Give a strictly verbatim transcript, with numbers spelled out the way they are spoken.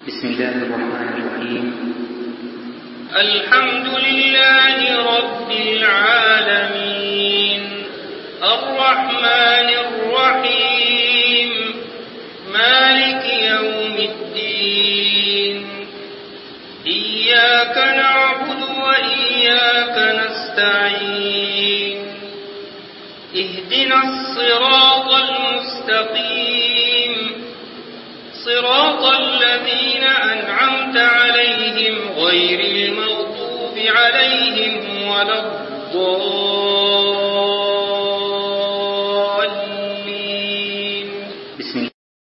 بسم الله الرحمن الرحيم. الحمد لله رب العالمين الرحمن الرحيم مالك يوم الدين إياك نعبد وإياك نستعين اهدنا الصراط المستقيم صراط الذين أنعمت عليهم غير المغضوب عليهم ولا الضالين.